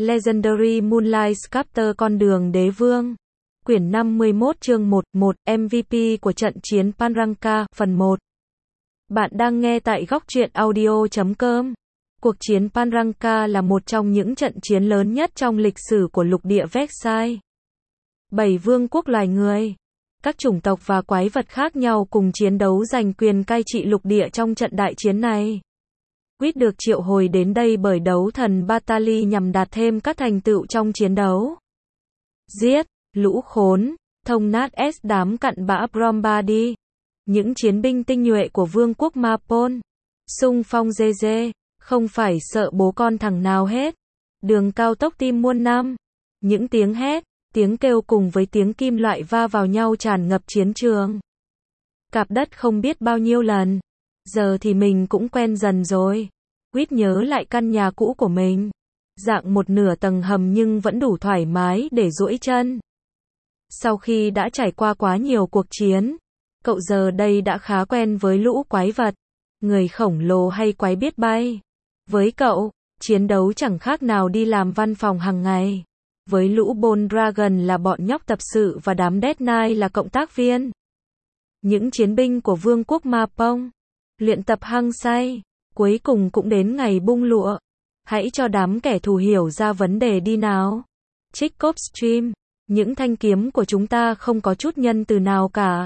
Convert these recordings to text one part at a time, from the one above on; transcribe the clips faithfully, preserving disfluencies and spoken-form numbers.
Legendary Moonlight Sculptor Con đường đế vương. Quyển năm mươi mốt chương một, một, em vê pê của trận chiến Panranka, phần một. Bạn đang nghe tại góc truyện audio chấm com. Cuộc chiến Panranka là một trong những trận chiến lớn nhất trong lịch sử của lục địa Vexai. Bảy vương quốc loài người, các chủng tộc và quái vật khác nhau cùng chiến đấu giành quyền cai trị lục địa trong trận đại chiến này. Quýt được triệu hồi đến đây bởi đấu thần Batali nhằm đạt thêm các thành tựu trong chiến đấu. Giết, lũ khốn, thông nát S đám cặn bã Brombardi. Những chiến binh tinh nhuệ của vương quốc Mapon. Xung phong dê dê, không phải sợ bố con thằng nào hết. Đường cao tốc tim muôn năm. Những tiếng hét, tiếng kêu cùng với tiếng kim loại va vào nhau tràn ngập chiến trường. Cạp đất không biết bao nhiêu lần. Giờ thì mình cũng quen dần rồi. Quýt nhớ lại căn nhà cũ của mình. Dạng một nửa tầng hầm nhưng vẫn đủ thoải mái để duỗi chân. Sau khi đã trải qua quá nhiều cuộc chiến, cậu giờ đây đã khá quen với lũ quái vật, người khổng lồ hay quái biết bay. Với cậu, chiến đấu chẳng khác nào đi làm văn phòng hàng ngày. Với lũ Bone Dragon là bọn nhóc tập sự và đám Death Knight là cộng tác viên. Những chiến binh của vương quốc Mapong, luyện tập hăng say, cuối cùng cũng đến ngày bung lụa. Hãy cho đám kẻ thù hiểu ra vấn đề đi nào. Jacob Stream, những thanh kiếm của chúng ta không có chút nhân từ nào cả.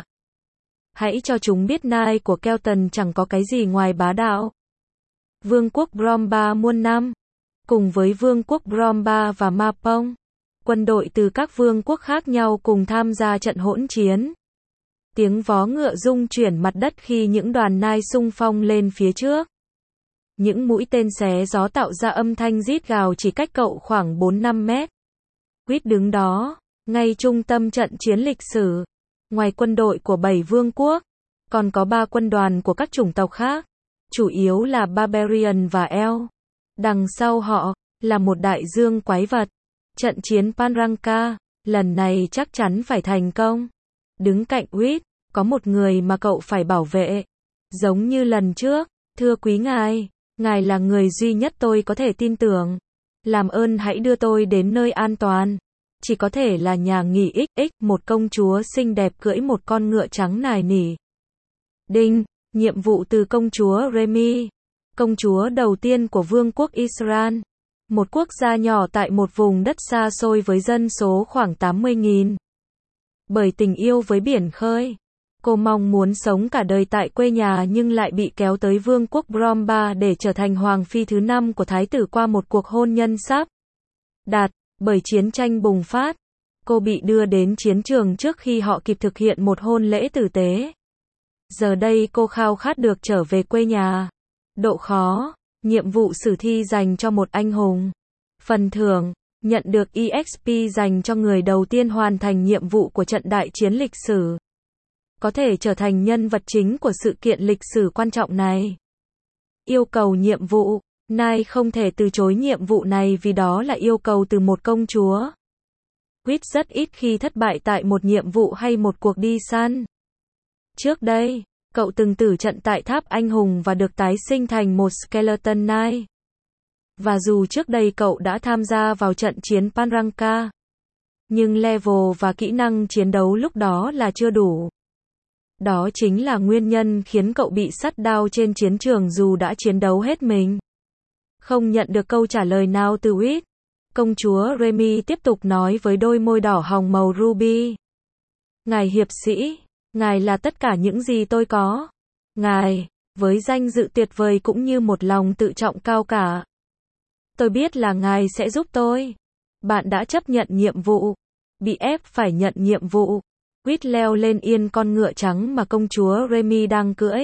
Hãy cho chúng biết nai của Kelton chẳng có cái gì ngoài bá đạo. Vương quốc Bromba muôn năm, cùng với vương quốc Bromba và Mapong, quân đội từ các vương quốc khác nhau cùng tham gia trận hỗn chiến. Tiếng vó ngựa rung chuyển mặt đất khi những đoàn nai xung phong lên phía trước. Những mũi tên xé gió tạo ra âm thanh rít gào chỉ cách cậu khoảng bốn năm mét. Quýt đứng đó, ngay trung tâm trận chiến lịch sử. Ngoài quân đội của bảy vương quốc, còn có ba quân đoàn của các chủng tộc khác, chủ yếu là Barbarian và Elf. Đằng sau họ, là một đại dương quái vật. Trận chiến Panranka, lần này chắc chắn phải thành công. Đứng cạnh Quýt, có một người mà cậu phải bảo vệ. Giống như lần trước, thưa quý ngài, ngài là người duy nhất tôi có thể tin tưởng. Làm ơn hãy đưa tôi đến nơi an toàn. Chỉ có thể là nhà nghỉ ích ích, một công chúa xinh đẹp cưỡi một con ngựa trắng nài nỉ. Đinh, nhiệm vụ từ công chúa Remy, công chúa đầu tiên của vương quốc Israel, một quốc gia nhỏ tại một vùng đất xa xôi với dân số khoảng tám mươi nghìn. Bởi tình yêu với biển khơi, cô mong muốn sống cả đời tại quê nhà nhưng lại bị kéo tới vương quốc Bromba để trở thành hoàng phi thứ năm của thái tử qua một cuộc hôn nhân sắp đạt. Bởi chiến tranh bùng phát, cô bị đưa đến chiến trường trước khi họ kịp thực hiện một hôn lễ tử tế. Giờ đây cô khao khát được trở về quê nhà. Độ khó, nhiệm vụ sử thi dành cho một anh hùng. Phần thưởng, nhận được e ích pê dành cho người đầu tiên hoàn thành nhiệm vụ của trận đại chiến lịch sử. Có thể trở thành nhân vật chính của sự kiện lịch sử quan trọng này. Yêu cầu nhiệm vụ. Nai không thể từ chối nhiệm vụ này vì đó là yêu cầu từ một công chúa. Quýt rất ít khi thất bại tại một nhiệm vụ hay một cuộc đi săn. Trước đây, cậu từng tử trận tại tháp anh hùng và được tái sinh thành một Skeleton Knight. Và dù trước đây cậu đã tham gia vào trận chiến Panranka, nhưng level và kỹ năng chiến đấu lúc đó là chưa đủ. Đó chính là nguyên nhân khiến cậu bị sắt đao trên chiến trường dù đã chiến đấu hết mình. Không nhận được câu trả lời nào từ Quýt, công chúa Remy tiếp tục nói với đôi môi đỏ hồng màu ruby. Ngài hiệp sĩ, ngài là tất cả những gì tôi có. Ngài, với danh dự tuyệt vời cũng như một lòng tự trọng cao cả. Tôi biết là ngài sẽ giúp tôi. Bạn đã chấp nhận nhiệm vụ. Bị ép phải nhận nhiệm vụ. Quýt leo lên yên con ngựa trắng mà công chúa Remy đang cưỡi.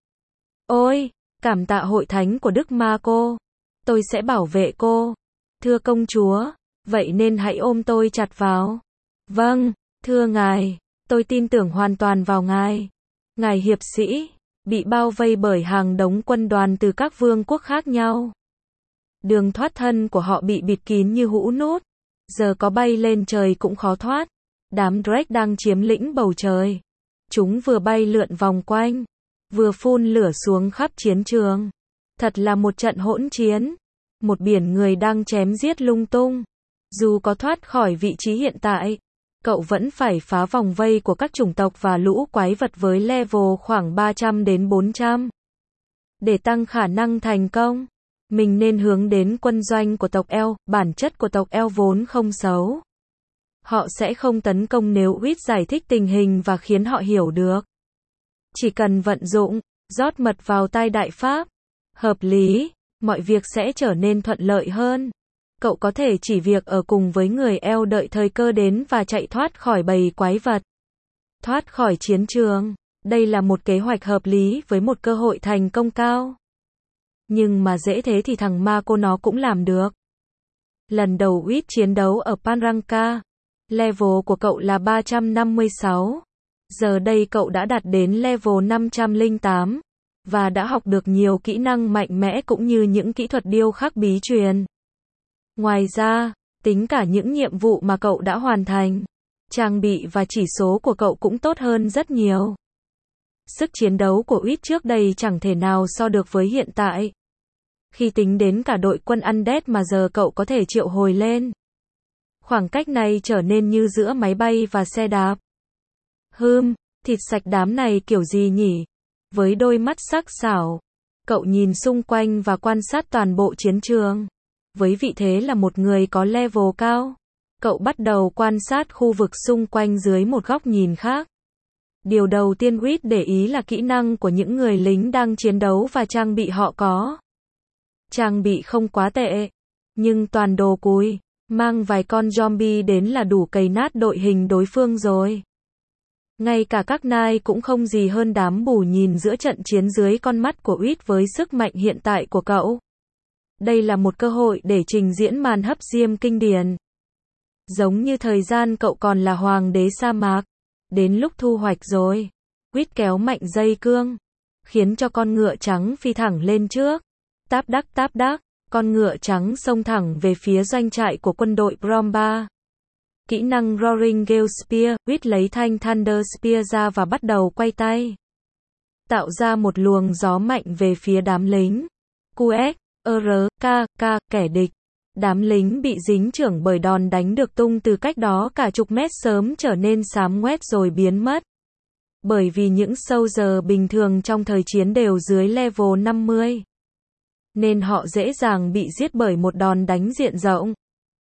Ôi, cảm tạ hội thánh của Đức Ma Cô. Tôi sẽ bảo vệ cô. Thưa công chúa, vậy nên hãy ôm tôi chặt vào. Vâng, thưa ngài, tôi tin tưởng hoàn toàn vào ngài. Ngài hiệp sĩ, bị bao vây bởi hàng đống quân đoàn từ các vương quốc khác nhau. Đường thoát thân của họ bị bịt kín như hũ nút. Giờ có bay lên trời cũng khó thoát. Đám Drake đang chiếm lĩnh bầu trời. Chúng vừa bay lượn vòng quanh, vừa phun lửa xuống khắp chiến trường. Thật là một trận hỗn chiến. một biển người đang chém giết lung tung. Dù có thoát khỏi vị trí hiện tại, cậu vẫn phải phá vòng vây của các chủng tộc và lũ quái vật với level khoảng ba trăm đến bốn trăm. Để tăng khả năng thành công, mình nên hướng đến quân doanh của tộc Eo. Bản chất của tộc Eo vốn không xấu. Họ sẽ không tấn công nếu Uýt giải thích tình hình và khiến họ hiểu được. Chỉ cần vận dụng, rót mật vào tai đại pháp, hợp lý, mọi việc sẽ trở nên thuận lợi hơn. Cậu có thể chỉ việc ở cùng với người Eo đợi thời cơ đến và chạy thoát khỏi bầy quái vật. Thoát khỏi chiến trường. Đây là một kế hoạch hợp lý với một cơ hội thành công cao. Nhưng mà dễ thế thì thằng ma cô nó cũng làm được. Lần đầu Uýt chiến đấu ở Panranka, level của cậu là ba trăm năm mươi sáu. Giờ đây cậu đã đạt đến level năm trăm lẻ tám, và đã học được nhiều kỹ năng mạnh mẽ cũng như những kỹ thuật điêu khắc bí truyền. Ngoài ra, tính cả những nhiệm vụ mà cậu đã hoàn thành, trang bị và chỉ số của cậu cũng tốt hơn rất nhiều. Sức chiến đấu của Uýt trước đây chẳng thể nào so được với hiện tại. Khi tính đến cả đội quân Undead mà giờ cậu có thể triệu hồi lên, khoảng cách này trở nên như giữa máy bay và xe đạp. Hừm, thịt sạch đám này kiểu gì nhỉ? Với đôi mắt sắc sảo, cậu nhìn xung quanh và quan sát toàn bộ chiến trường. Với vị thế là một người có level cao, cậu bắt đầu quan sát khu vực xung quanh dưới một góc nhìn khác. Điều đầu tiên Uýt để ý là kỹ năng của những người lính đang chiến đấu và trang bị họ có. Trang bị không quá tệ, nhưng toàn đồ cùi, mang vài con zombie đến là đủ cày nát đội hình đối phương rồi. Ngay cả các nai cũng không gì hơn đám bù nhìn giữa trận chiến dưới con mắt của Uýt với sức mạnh hiện tại của cậu. Đây là một cơ hội để trình diễn màn hấp diêm kinh điển. Giống như thời gian cậu còn là hoàng đế sa mạc. Đến lúc thu hoạch rồi. Uýt kéo mạnh dây cương, khiến cho con ngựa trắng phi thẳng lên trước. Táp đắc táp đắc, con ngựa trắng xông thẳng về phía doanh trại của quân đội Bromba. Kỹ năng Roaring Gale Spear, Uýt lấy thanh Thunder Spear ra và bắt đầu quay tay. Tạo ra một luồng gió mạnh về phía đám lính. Q S, R, K, K, kẻ địch. Đám lính bị dính chưởng bởi đòn đánh được tung từ cách đó cả chục mét sớm trở nên xám ngoét rồi biến mất. Bởi vì những soldier bình thường trong thời chiến đều dưới level năm mươi. Nên họ dễ dàng bị giết bởi một đòn đánh diện rộng.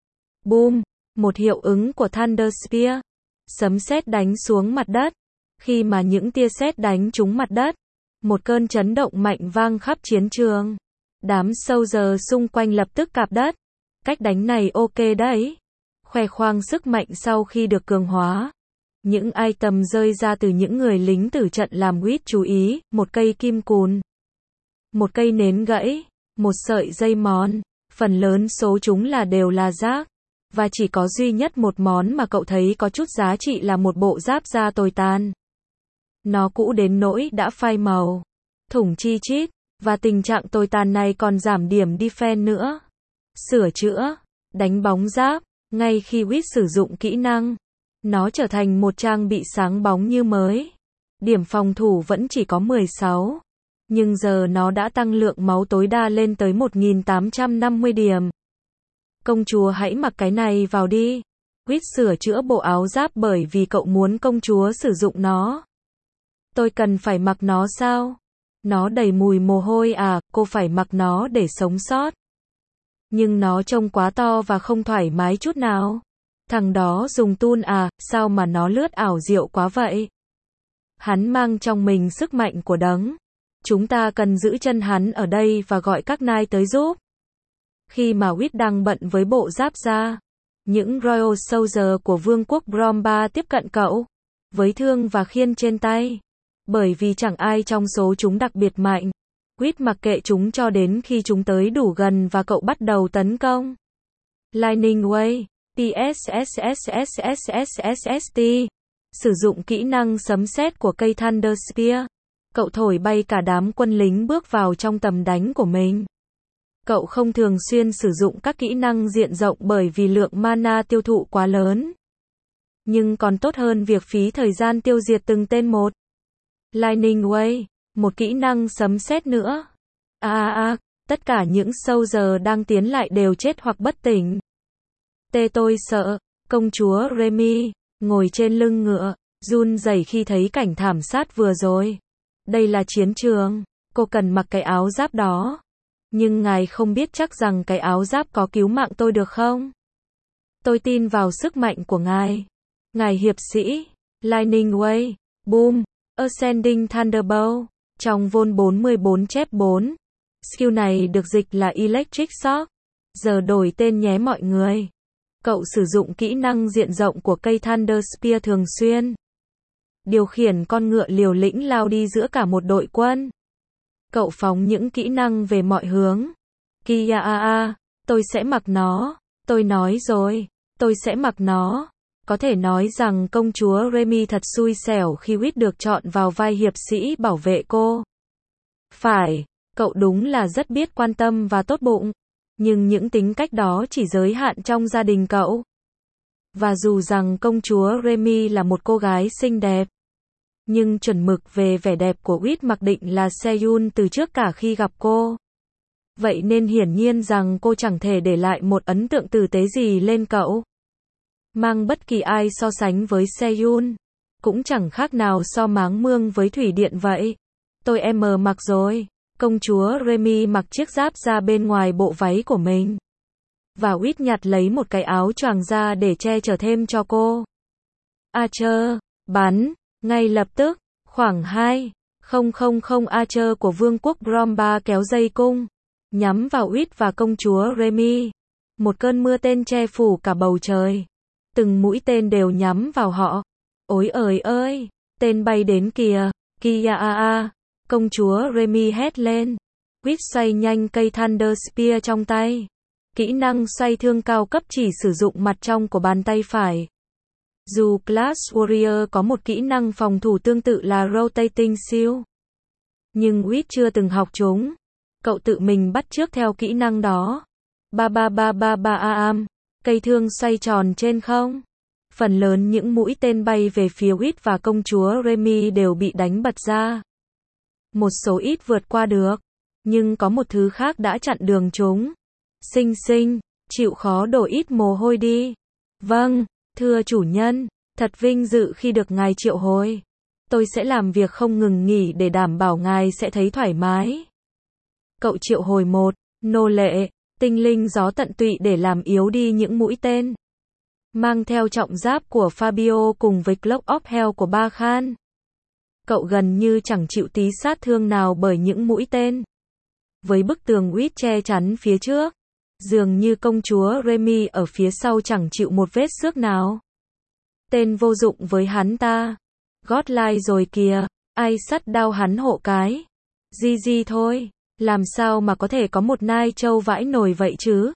Boom! Một hiệu ứng của Thunder Spear. Sấm sét đánh xuống mặt đất. Khi mà những tia sét đánh trúng mặt đất, một cơn chấn động mạnh vang khắp chiến trường. Đám soldier xung quanh lập tức cạp đất. Cách đánh này ok đấy. Khoe khoang sức mạnh sau khi được cường hóa. Những item rơi ra từ những người lính tử trận làm Uýt chú ý, một cây kim cùn, một cây nến gãy, một sợi dây mòn, phần lớn số chúng là đều là rác. Và chỉ có duy nhất một món mà cậu thấy có chút giá trị là một bộ giáp da tồi tàn. Nó cũ đến nỗi đã phai màu, thủng chi chít, và tình trạng tồi tàn này còn giảm điểm defense nữa. Sửa chữa, đánh bóng giáp, ngay khi Uýt sử dụng kỹ năng, nó trở thành một trang bị sáng bóng như mới. Điểm phòng thủ vẫn chỉ có mười sáu, nhưng giờ nó đã tăng lượng máu tối đa lên tới một nghìn tám trăm năm mươi điểm. Công chúa hãy mặc cái này vào đi. Uýt sửa chữa bộ áo giáp bởi vì cậu muốn công chúa sử dụng nó. Tôi cần phải mặc nó sao? Nó đầy mùi mồ hôi à, cô phải mặc nó để sống sót. Nhưng nó trông quá to và không thoải mái chút nào. Thằng đó dùng tool à, sao mà nó lướt ảo diệu quá vậy? Hắn mang trong mình sức mạnh của đấng. Chúng ta cần giữ chân hắn ở đây và gọi các nai tới giúp. Khi mà Uýt đang bận với bộ giáp da, những Royal Soldier của vương quốc Bromba tiếp cận cậu, với thương và khiên trên tay. Bởi vì chẳng ai trong số chúng đặc biệt mạnh. Uýt mặc kệ chúng cho đến khi chúng tới đủ gần và cậu bắt đầu tấn công. Lightning Way, pssssssssst. Sử dụng kỹ năng sấm sét của cây Thunder Spear. Cậu thổi bay cả đám quân lính bước vào trong tầm đánh của mình. Cậu không thường xuyên sử dụng các kỹ năng diện rộng bởi vì lượng mana tiêu thụ quá lớn. Nhưng còn tốt hơn việc phí thời gian tiêu diệt từng tên một. Lightning Way, một kỹ năng sấm sét nữa. À à à, Tất cả những soldier đang tiến lại đều chết hoặc bất tỉnh. Tê tôi sợ. Công chúa Remy, ngồi trên lưng ngựa, run rẩy khi thấy cảnh thảm sát vừa rồi. Đây là chiến trường, cô cần mặc cái áo giáp đó. Nhưng ngài không biết chắc rằng cái áo giáp có cứu mạng tôi được không? Tôi tin vào sức mạnh của ngài. Ngài hiệp sĩ, Lightning Way, Boom, Ascending Thunderbolt, trong Vol bốn mươi bốn chép bốn. Skill này được dịch là Electric Shock. Giờ đổi tên nhé mọi người. Cậu sử dụng kỹ năng diện rộng của cây Thunder Spear thường xuyên. Điều khiển con ngựa liều lĩnh lao đi giữa cả một đội quân. Cậu phóng những kỹ năng về mọi hướng. Kia a a, tôi sẽ mặc nó. Tôi nói rồi, tôi sẽ mặc nó. Có thể nói rằng công chúa Remy thật xui xẻo khi Whit được chọn vào vai hiệp sĩ bảo vệ cô. Phải, cậu đúng là rất biết quan tâm và tốt bụng. Nhưng những tính cách đó chỉ giới hạn trong gia đình cậu. Và dù rằng công chúa Remy là một cô gái xinh đẹp, nhưng chuẩn mực về vẻ đẹp của Whit mặc định là Seyun từ trước cả khi gặp cô. Vậy nên hiển nhiên rằng cô chẳng thể để lại một ấn tượng tử tế gì lên cậu. Mang bất kỳ ai so sánh với Seyun, cũng chẳng khác nào so máng mương với thủy điện vậy. Tôi em mặc rồi. Công chúa Remy mặc chiếc giáp ra bên ngoài bộ váy của mình. Và Whit nhặt lấy một cái áo choàng ra để che chở thêm cho cô. Archer, bắn, ngay lập tức, khoảng hai nghìn Archer của vương quốc Bromba kéo dây cung, nhắm vào Whit và công chúa Remy. Một cơn mưa tên che phủ cả bầu trời. Từng mũi tên đều nhắm vào họ. Ôi ơi ơi, tên bay đến kìa, kia a a. Công chúa Remy hét lên. Whit xoay nhanh cây Thunder Spear trong tay. Kỹ năng xoay thương cao cấp chỉ sử dụng mặt trong của bàn tay phải. Dù Class Warrior có một kỹ năng phòng thủ tương tự là Rotating Shield, nhưng Whit chưa từng học chúng. Cậu tự mình bắt chước theo kỹ năng đó. Ba ba ba ba ba am. Cây thương xoay tròn trên không. Phần lớn những mũi tên bay về phía Whit và công chúa Remy đều bị đánh bật ra. Một số ít vượt qua được, nhưng có một thứ khác đã chặn đường chúng. Xinh xinh, chịu khó đổ ít mồ hôi đi. Vâng, thưa chủ nhân, thật vinh dự khi được ngài triệu hồi. Tôi sẽ làm việc không ngừng nghỉ để đảm bảo ngài sẽ thấy thoải mái. Cậu triệu hồi một nô lệ, tinh linh gió tận tụy để làm yếu đi những mũi tên. Mang theo trọng giáp của Fabio cùng với Cloak of Hell của Ba Khan. Cậu gần như chẳng chịu tí sát thương nào bởi những mũi tên. Với bức tường Whit che chắn phía trước, dường như công chúa Remy ở phía sau chẳng chịu một vết xước nào. Tên vô dụng với hắn ta. Godlike rồi kìa, ai sắt đao hắn hộ cái. Di di thôi, làm sao mà có thể có một nai trâu vãi nồi vậy chứ?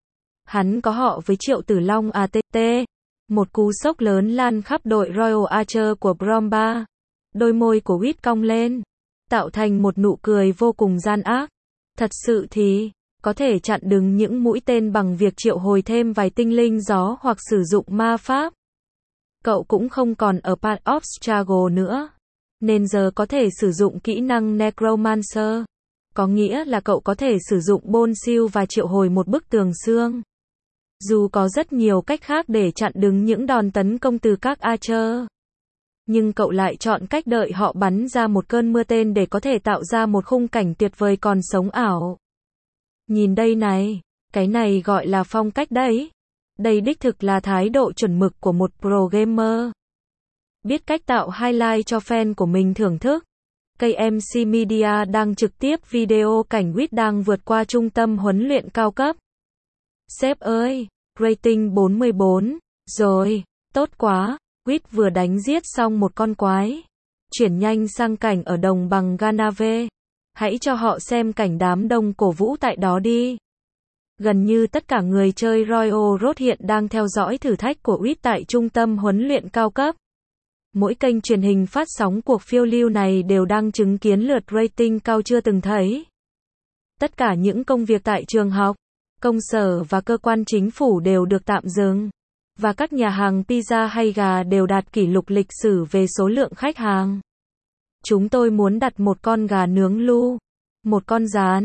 Hắn có họ với Triệu Tử Long a tê tê. Một cú sốc lớn lan khắp đội Royal Archer của Bromba. Đôi môi của Whit cong lên, tạo thành một nụ cười vô cùng gian ác. Thật sự thì, có thể chặn đứng những mũi tên bằng việc triệu hồi thêm vài tinh linh gió hoặc sử dụng ma pháp. Cậu cũng không còn ở Path of Struggle nữa, nên giờ có thể sử dụng kỹ năng Necromancer. Có nghĩa là cậu có thể sử dụng Bone Shield và triệu hồi một bức tường xương. Dù có rất nhiều cách khác để chặn đứng những đòn tấn công từ các Archer, nhưng cậu lại chọn cách đợi họ bắn ra một cơn mưa tên để có thể tạo ra một khung cảnh tuyệt vời còn sống ảo. Nhìn đây này, cái này gọi là phong cách đấy. Đây đích thực là thái độ chuẩn mực của một pro gamer. Biết cách tạo highlight cho fan của mình thưởng thức. ca em xê Media đang trực tiếp video cảnh Whit đang vượt qua trung tâm huấn luyện cao cấp. Sếp ơi, rating bốn mươi bốn, rồi, tốt quá. Whit vừa đánh giết xong một con quái. Chuyển nhanh sang cảnh ở đồng bằng Ganave. Hãy cho họ xem cảnh đám đông cổ vũ tại đó đi. Gần như tất cả người chơi Royal Road hiện đang theo dõi thử thách của Whit tại trung tâm huấn luyện cao cấp. Mỗi kênh truyền hình phát sóng cuộc phiêu lưu này đều đang chứng kiến lượt rating cao chưa từng thấy. Tất cả những công việc tại trường học, công sở và cơ quan chính phủ đều được tạm dừng. Và các nhà hàng pizza hay gà đều đạt kỷ lục lịch sử về số lượng khách hàng. Chúng tôi muốn đặt một con gà nướng lu, một con gián,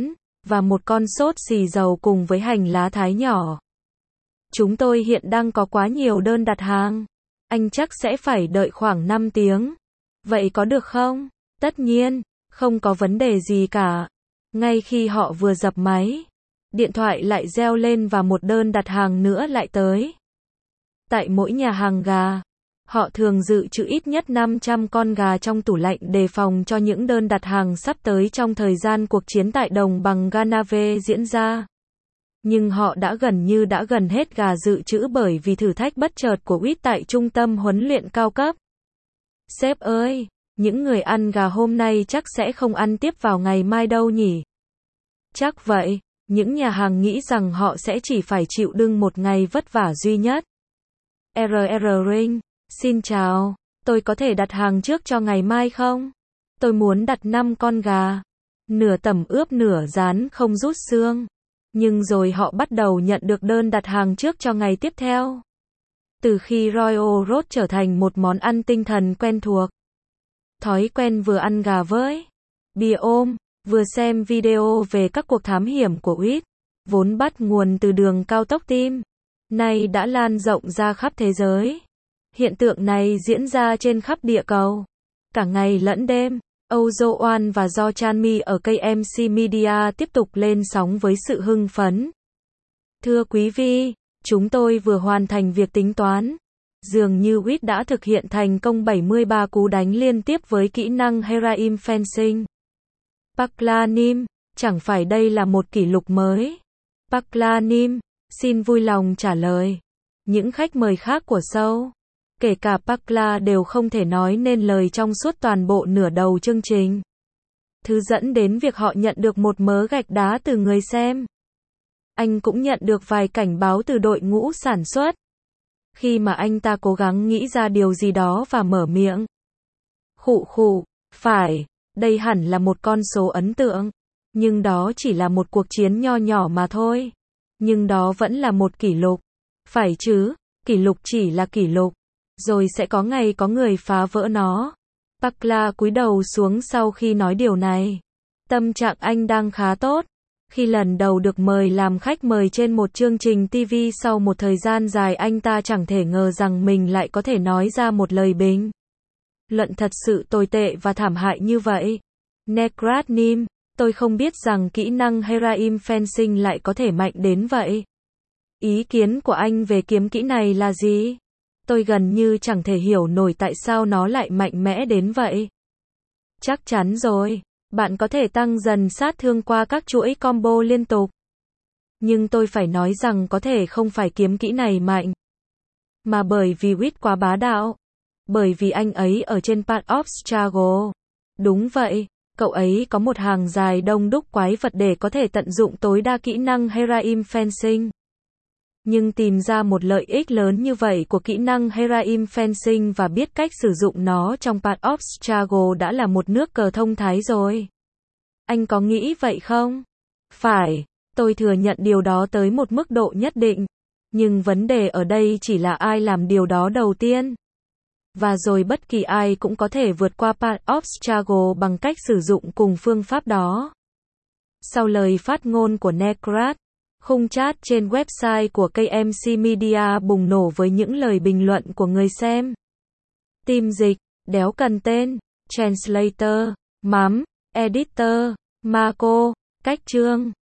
và một con sốt xì dầu cùng với hành lá thái nhỏ. Chúng tôi hiện đang có quá nhiều đơn đặt hàng. Anh chắc sẽ phải đợi khoảng năm tiếng. Vậy có được không? Tất nhiên, không có vấn đề gì cả. Ngay khi họ vừa dập máy, điện thoại lại reo lên và một đơn đặt hàng nữa lại tới. Tại mỗi nhà hàng gà, họ thường dự trữ ít nhất năm trăm con gà trong tủ lạnh đề phòng cho những đơn đặt hàng sắp tới trong thời gian cuộc chiến tại đồng bằng Ganave diễn ra. Nhưng họ đã gần như đã gần hết gà dự trữ bởi vì thử thách bất chợt của Whit tại trung tâm huấn luyện cao cấp. Sếp ơi, những người ăn gà hôm nay chắc sẽ không ăn tiếp vào ngày mai đâu nhỉ? Chắc vậy, những nhà hàng nghĩ rằng họ sẽ chỉ phải chịu đựng một ngày vất vả duy nhất. rờ rờ Ring, xin chào, tôi có thể đặt hàng trước cho ngày mai không? Tôi muốn đặt năm con gà, nửa tẩm ướp nửa rán không rút xương. Nhưng rồi họ bắt đầu nhận được đơn đặt hàng trước cho ngày tiếp theo. Từ khi Royal Road trở thành một món ăn tinh thần quen thuộc. Thói quen vừa ăn gà với bia ôm, vừa xem video về các cuộc thám hiểm của Whit, vốn bắt nguồn từ đường cao tốc tim, nay đã lan rộng ra khắp thế giới. Hiện tượng này diễn ra trên khắp địa cầu, cả ngày lẫn đêm. Ozo One và Do Chanmi ở ca em xê Media tiếp tục lên sóng với sự hưng phấn. Thưa quý vị, chúng tôi vừa hoàn thành việc tính toán. Dường như Whit đã thực hiện thành công bảy mươi ba cú đánh liên tiếp với kỹ năng Heraim Fencing. Paklanim, chẳng phải đây là một kỷ lục mới? Paklanim, xin vui lòng trả lời. Những khách mời khác của show, kể cả Pakla đều không thể nói nên lời trong suốt toàn bộ nửa đầu chương trình. Thứ dẫn đến việc họ nhận được một mớ gạch đá từ người xem. Anh cũng nhận được vài cảnh báo từ đội ngũ sản xuất. Khi mà anh ta cố gắng nghĩ ra điều gì đó và mở miệng. Khụ khụ, phải, đây hẳn là một con số ấn tượng. Nhưng đó chỉ là một cuộc chiến nho nhỏ mà thôi. Nhưng đó vẫn là một kỷ lục. Phải chứ, kỷ lục chỉ là kỷ lục. Rồi sẽ có ngày có người phá vỡ nó. Pakla cúi đầu xuống sau khi nói điều này. Tâm trạng anh đang khá tốt. Khi lần đầu được mời làm khách mời trên một chương trình ti vi sau một thời gian dài, anh ta chẳng thể ngờ rằng mình lại có thể nói ra một lời bình luận thật sự tồi tệ và thảm hại như vậy. Nekratnim, tôi không biết rằng kỹ năng Heraim Fencing lại có thể mạnh đến vậy. Ý kiến của anh về kiếm kỹ này là gì? Tôi gần như chẳng thể hiểu nổi tại sao nó lại mạnh mẽ đến vậy. Chắc chắn rồi, bạn có thể tăng dần sát thương qua các chuỗi combo liên tục. Nhưng tôi phải nói rằng có thể không phải kiếm kỹ này mạnh, mà bởi vì Whit quá bá đạo. Bởi vì anh ấy ở trên Path of Struggle. Đúng vậy, cậu ấy có một hàng dài đông đúc quái vật để có thể tận dụng tối đa kỹ năng Heraim Fencing. Nhưng tìm ra một lợi ích lớn như vậy của kỹ năng Heraim Fencing và biết cách sử dụng nó trong Path of Struggle đã là một nước cờ thông thái rồi. Anh có nghĩ vậy không? Phải, tôi thừa nhận điều đó tới một mức độ nhất định. Nhưng vấn đề ở đây chỉ là ai làm điều đó đầu tiên. Và rồi bất kỳ ai cũng có thể vượt qua Path of Struggle bằng cách sử dụng cùng phương pháp đó. Sau lời phát ngôn của Nekrat, khung chat trên website của ca em xê Media bùng nổ với những lời bình luận của người xem. Team dịch, đéo cần tên, translator, mắm, editor, Marco, cách chương.